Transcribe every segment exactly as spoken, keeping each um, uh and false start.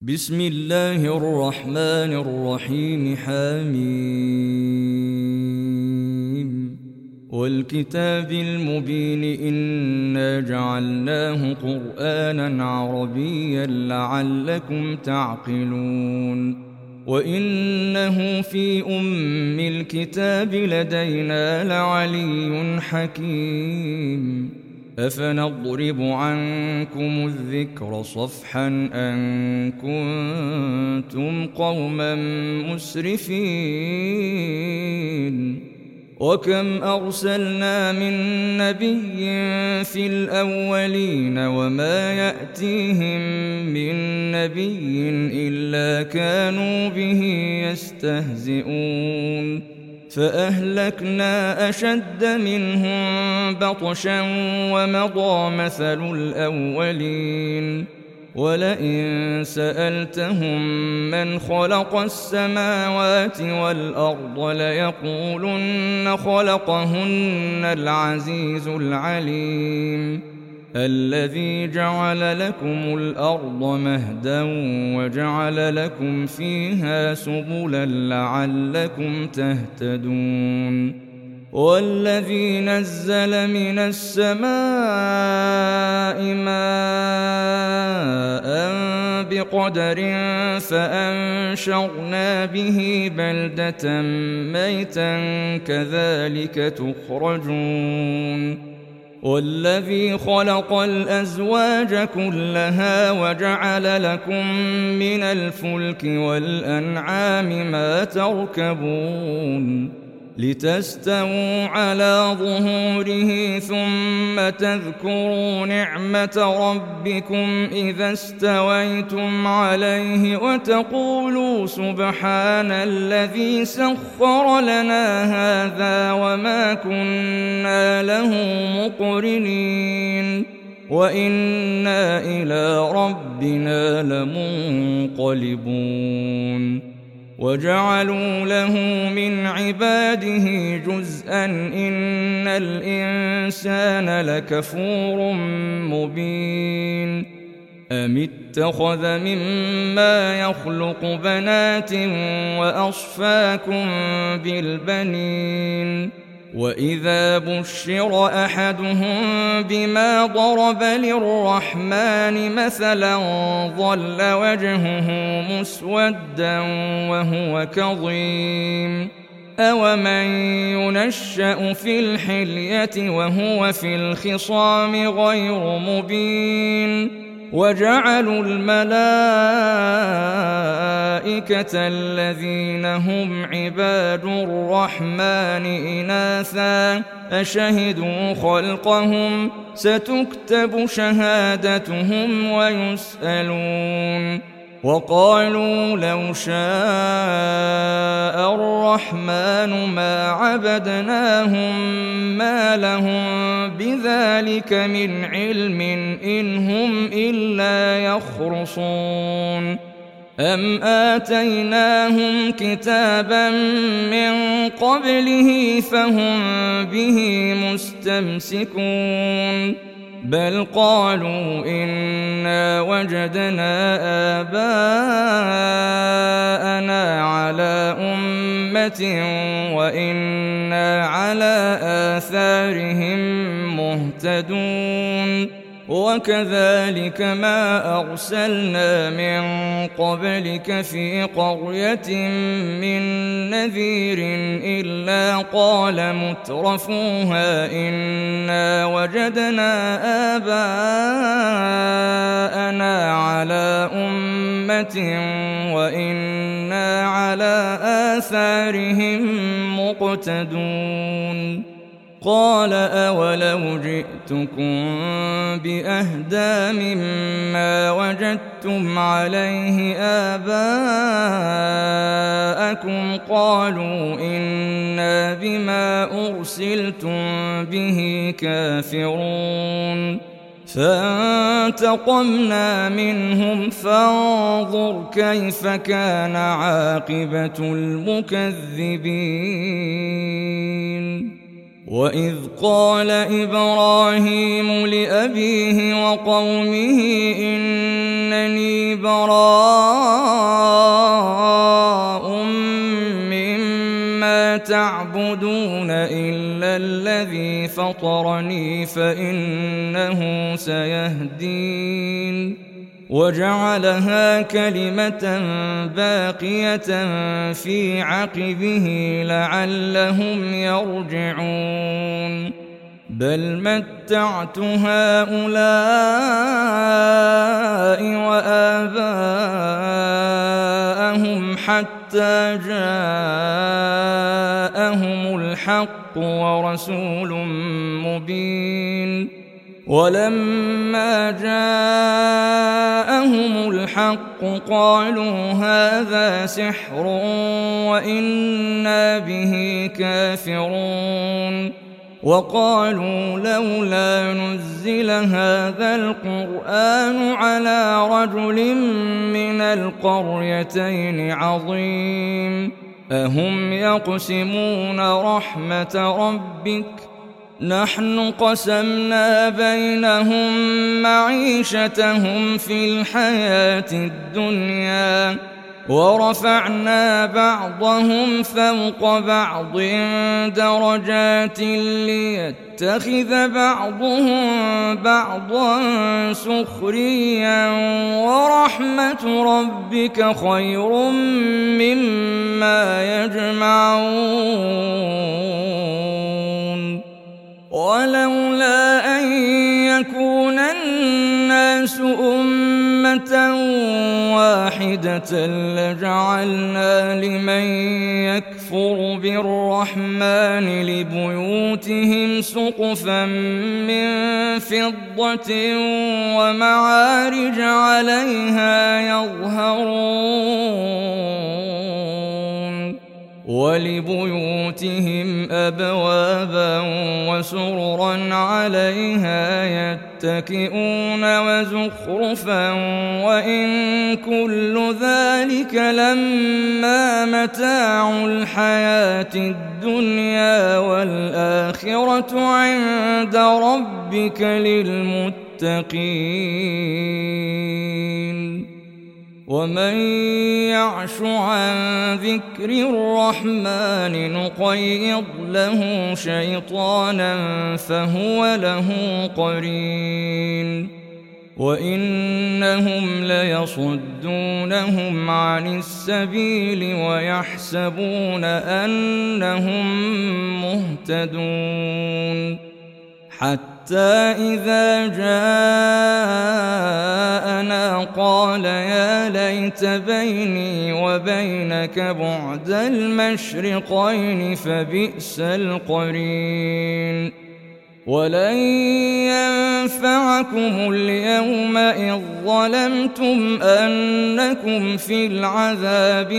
بسم الله الرحمن الرحيم. حميم والكتاب المبين إنا جعلناه قرآنا عربيا لعلكم تعقلون وإنه في أم الكتاب لدينا لعلي حكيم أفنضرب عنكم الذكر صفحا أن كنتم قوما مسرفين وكم أرسلنا من نبي في الأولين وما يأتيهم من نبي إلا كانوا به يستهزئون فأهلكنا أشد منهم بطشا ومضى مثل الأولين ولئن سألتهم من خلق السماوات والأرض ليقولن خلقهن العزيز العليم الذي جعل لكم الأرض مهدا وجعل لكم فيها سبلا لعلكم تهتدون والذي نزل من السماء ماء بقدر فأنشرنا به بلدة ميتا كذلك تخرجون والذي خلق الأزواج كلها وجعل لكم من الفلك والأنعام ما تركبون لتستووا على ظهوره ثم تذكروا نعمة ربكم إذا استويتم عليه وتقولوا سبحان الذي سخر لنا هذا وما كنا له مقرنين وإنا إلى ربنا لمنقلبون وجعلوا له من عباده جزءا إن الإنسان لكفور مبين أم اتخذ مما يخلق بنات وأصفاكم بالبنين وإذا بشر أحدهم بما ضرب للرحمن مثلا ظل وجهه مسودا وهو كظيم أومن ينشأ في الحلية وهو في الخصام غير مبين وجعلوا الملائكة الذين هم عباد الرحمن إناثا أشهدوا خلقهم ستكتب شهادتهم ويسألون وقالوا لو شاء الرحمن ما عبدناهم ما لهم بذلك من علم إن هم إلا يخرصون أم آتيناهم كتابا من قبله فهم به مستمسكون بل قالوا إنا وجدنا آباءنا على أمة وإنا على آثارهم مهتدون وكذلك ما أرسلنا من قبلك في قرية من نذير إلا قال مترفوها إنا وجدنا آباءنا على أمة وإنا على آثارهم مقتدون قال أولو جئتكم بأهدى مما وجدتم عليه آباءكم قالوا إنا بما أرسلتم به كافرون فانتقمنا منهم فانظر كيف كان عاقبة المكذبين وإذ قال إبراهيم لأبيه وقومه إن إنني براء مما تعبدون إلا الذي فطرني فإنه سيهدين وجعلها كلمة باقية في عقبه لعلهم يرجعون بل متعت هؤلاء وآباءهم حتى جاءهم الحق ورسول مبين ولما جاءهم الحق قالوا هذا سحر وإنا به كافرون وقالوا لولا نزل هذا القرآن على رجل من القريتين عظيم أهم يقسمون رحمة ربك نحن قسمنا بينهم معيشتهم في الحياة الدنيا ورفعنا بعضهم فوق بعض درجات ليتخذ بعضهم بعضا سخريا ورحمة ربك خير مما يجمعون ولولا أن يكون الناس أمة واحدة لجعلنا لمن يكفر بالرحمن لبيوتهم سقفا من فضة ومعارج عليها يظهرون ولبيوتهم أبوابا وسررا عليها يتكئون وزخرفا وإن كل ذلك لما متاع الحياة الدنيا والآخرة عند ربك للمتقين ومن يعش عن ذكر الرحمن نقيض له شيطانا فهو له قرين وإنهم ليصدونهم عن السبيل ويحسبون أنهم مهتدون حتى إذا جاءنا قال يا ليت بيني وبينك بعد المشرقين فبئس القرين ولن ينفعكم اليوم إذ ظلمتم أنكم في العذاب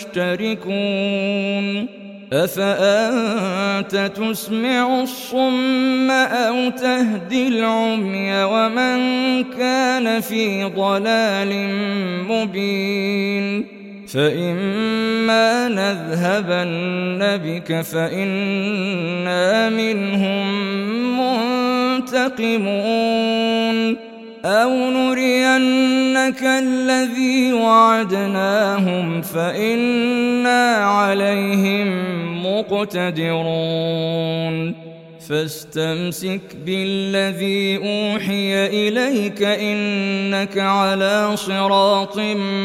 مشتركون أفأنت تسمع الصم أو تهدي العمي ومن كان في ضلال مبين فإما نذهبن بك فإنا منهم منتقمون أو نرينك الذي وعدناهم فإنا عليهم مقتدرون فاستمسك بالذي أوحي إليك إنك على صراط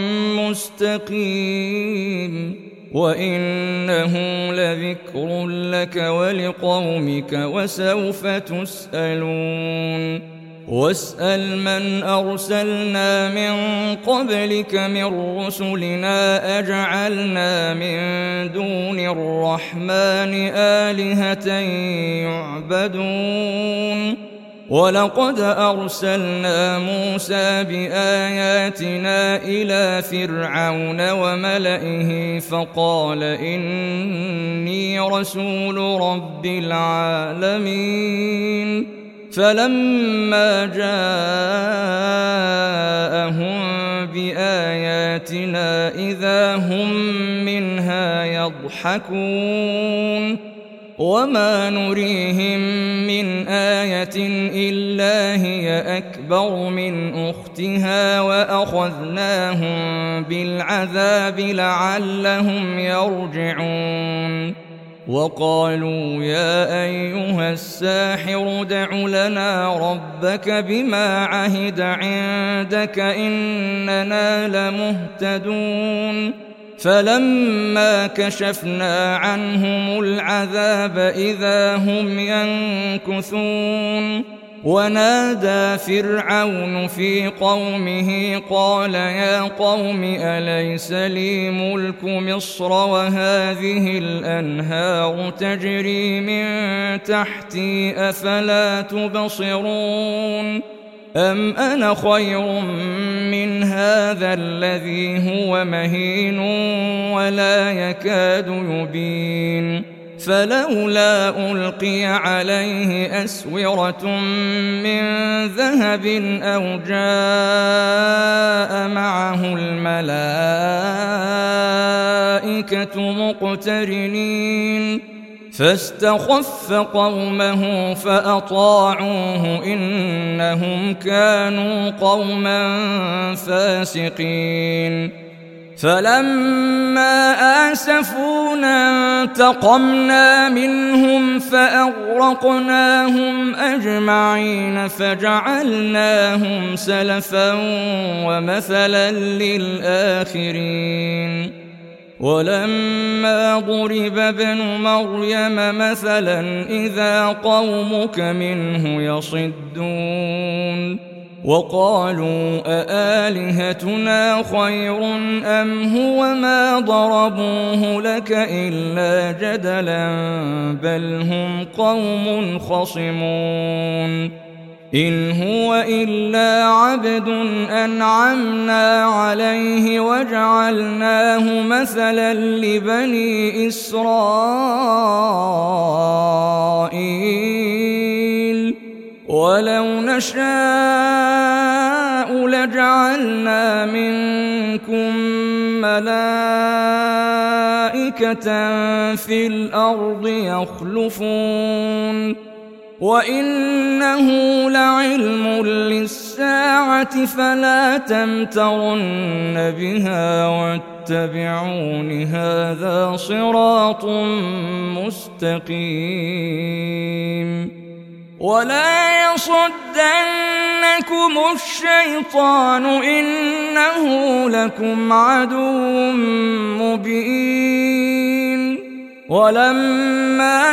مستقيم وإنه لذكر لك ولقومك وسوف تسألون واسأل من أرسلنا من قبلك من رسلنا أجعلنا من دون الرحمن آلهة يعبدون ولقد أرسلنا موسى بآياتنا إلى فرعون وملئه فقال إني رسول رب العالمين فلما جاءهم بآياتنا إذا هم منها يضحكون وما نريهم من آية إلا هي أكبر من أختها وأخذناهم بالعذاب لعلهم يرجعون وقالوا يا أيها الساحر ادع لنا ربك بما عهد عندك إننا لمهتدون فلما كشفنا عنهم العذاب إذا هم ينكثون ونادى فرعون في قومه قال يا قوم أليس لي ملك مصر وهذه الأنهار تجري من تحتي أفلا تبصرون أم أنا خير من هذا الذي هو مهين ولا يكاد يبين فلولا ألقي عليه أسورة من ذهب أو جاء معه الملائكة مقترنين فاستخف قومه فأطاعوه إنهم كانوا قوما فاسقين فلما آسفونا انتقمنا منهم فأغرقناهم أجمعين فجعلناهم سلفا ومثلا للآخرين ولما ضرب ابن مريم مثلا إذا قومك منه يصدون وقالوا أآلهتنا خير أم هو ما ضربوه لك إلا جدلا بل هم قوم خصمون إن هو إلا عبد أنعمنا عليه وجعلناه مثلا لبني إسرائيل ولو نشاء لجعلنا منكم ملائكة في الأرض يخلفون وإنه لعلم للساعة فلا تمترن بها واتبعون هذا صراط مستقيم ولا يصدنكم الشيطان إنه لكم عدو مبين ولما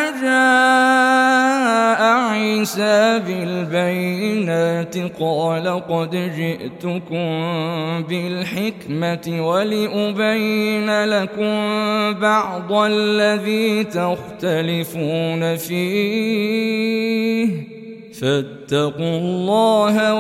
جاء عيسى بالبينات قال قد جئتكم بالحكمة ولأبين لكم بعض الذي تختلفون فيه فاتقوا الله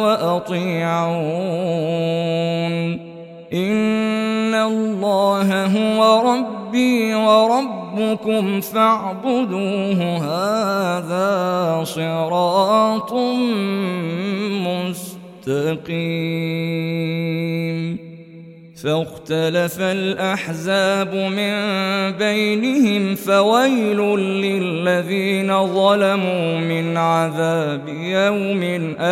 وأطيعون إن الله هو ربي وربكم فاعبدوه هذا صراط مستقيم فاختلف الأحزاب من بينهم فويل للذين ظلموا من عذاب يوم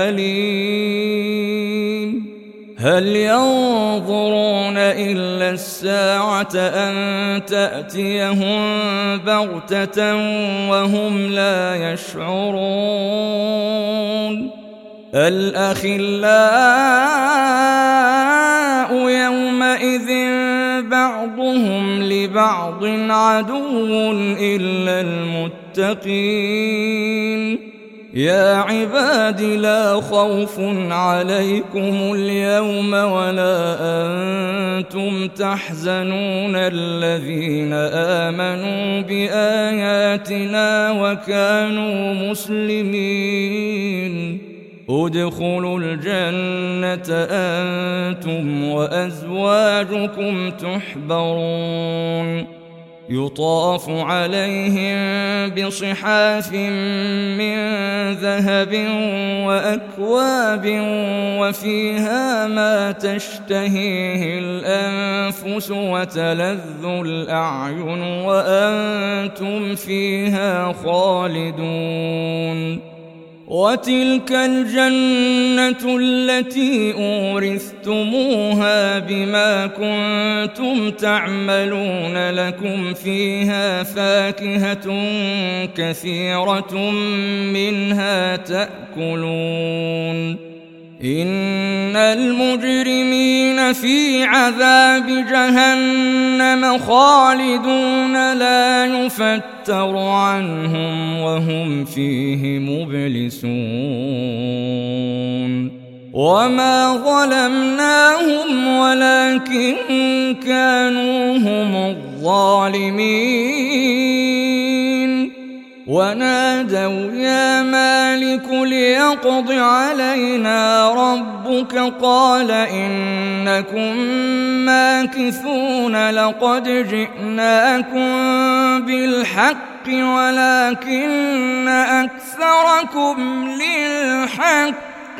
أليم هل ينظرون إلا الساعة أن تأتيهم بغتة وهم لا يشعرون الأخلاء يومئذ بعضهم لبعض عدو إلا المتقين يا عباد لا خوف عليكم اليوم ولا أنتم تحزنون الذين آمنوا بآياتنا وكانوا مسلمين ادخلوا الجنة أنتم وأزواجكم تحبرون يطاف عليهم بصحاف من ذهب وأكواب وفيها ما تشتهيه الأنفس وتلذ الأعين وأنتم فيها خالدون. وتلك الجنة التي أورثتموها بما كنتم تعملون لكم فيها فاكهة كثيرة منها تأكلون. إن المجرمين في عذاب جهنم خالدون لا يفتر عنهم وهم فيه مبلسون. وما ظلمناهم ولكن كانوا هم الظالمين. ونادوا يا مالك ليقض علينا ربك قال إنكم ماكثون لقد جئناكم بالحق ولكن أكثركم للحق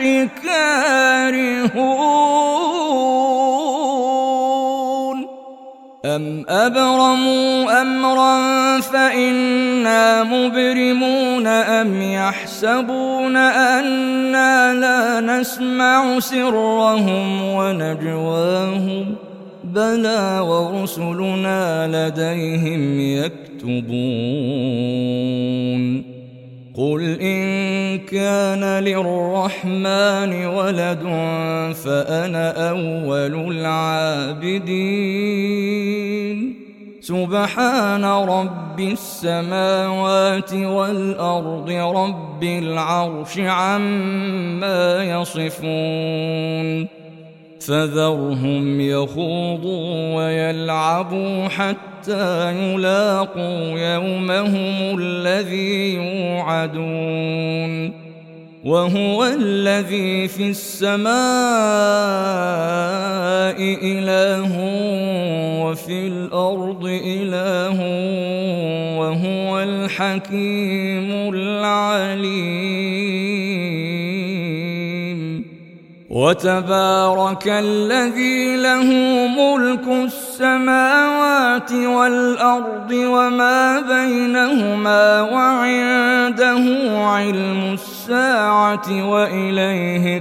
كارهون. أم أبرموا أمرا فإنا مبرمون أم يحسبون أنا لا نسمع سرهم ونجواهم بلى ورسلنا لديهم يكتبون. قل إن كان للرحمن ولد فأنا أول العابدين. سبحان رب السماوات والأرض رب العرش عما يصفون. فذرهم يخوضوا ويلعبوا حتى يلاقوا يومهم الذي يوعدون. وهو الذي في السماء إله وفي الأرض إله وهو الحكيم العليم. وتبارك الذي له ملك السماوات والأرض وما بينهما وعنده علم الساعة وإليه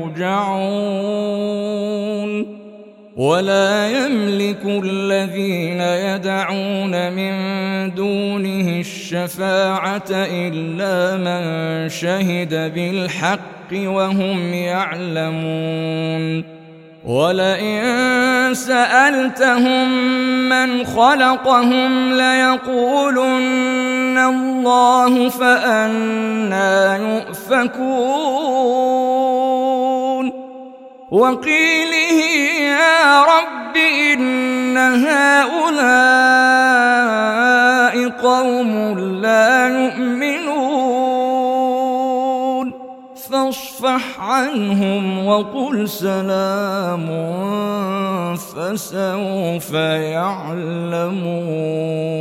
ترجعون. ولا يملك الذين يدعون من دونه الشفاعة إلا من شهد بالحق وهم يعلمون. ولئن سألتهم من خلقهم ليقولن الله فأنى يؤفكون. وقيله يا رب إن هؤلاء قوم لا يؤمنون فاصفح عنهم وقل سلام فسوف يعلمون.